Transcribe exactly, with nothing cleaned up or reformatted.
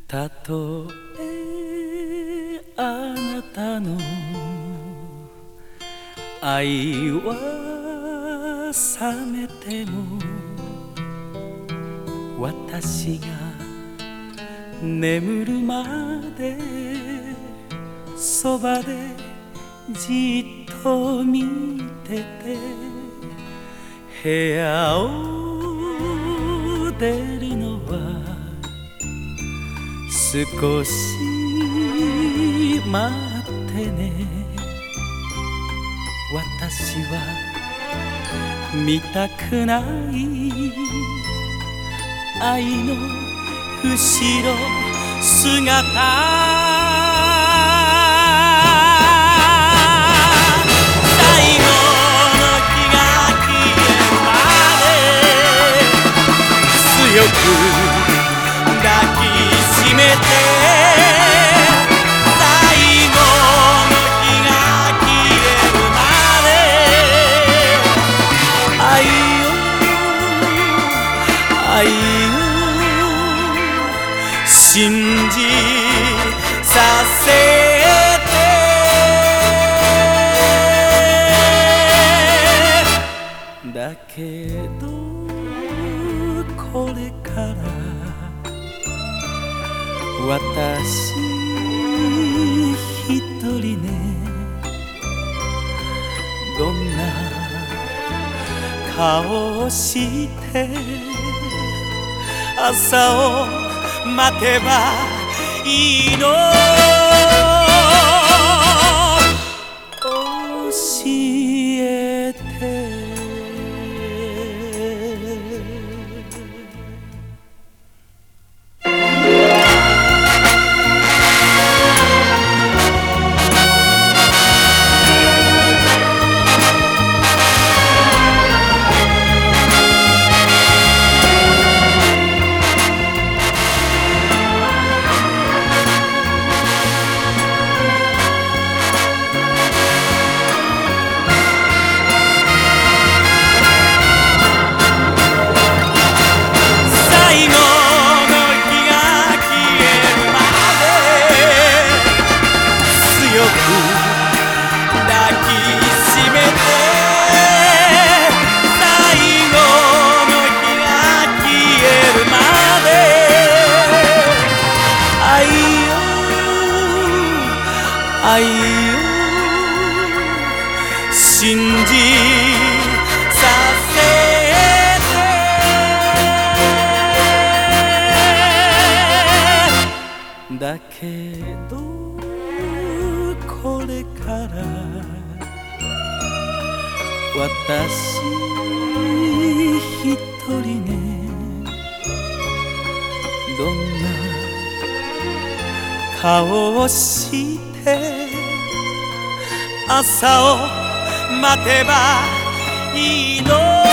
たとえあなたの愛は冷めても私が眠るまでそばでじっと見てて、部屋を出るのは少し待ってね。私は見たくない愛の後ろ姿。最後の日が消えるまで強く抱きしめて、最後の日が消えるまで愛を愛を信じさせて。だけどこれから私一人ね、どんな顔をして朝を待てばいいの。教えて。愛を信じさせて。だけどこれから私一人ね、どんな顔をして朝を待てばいいの。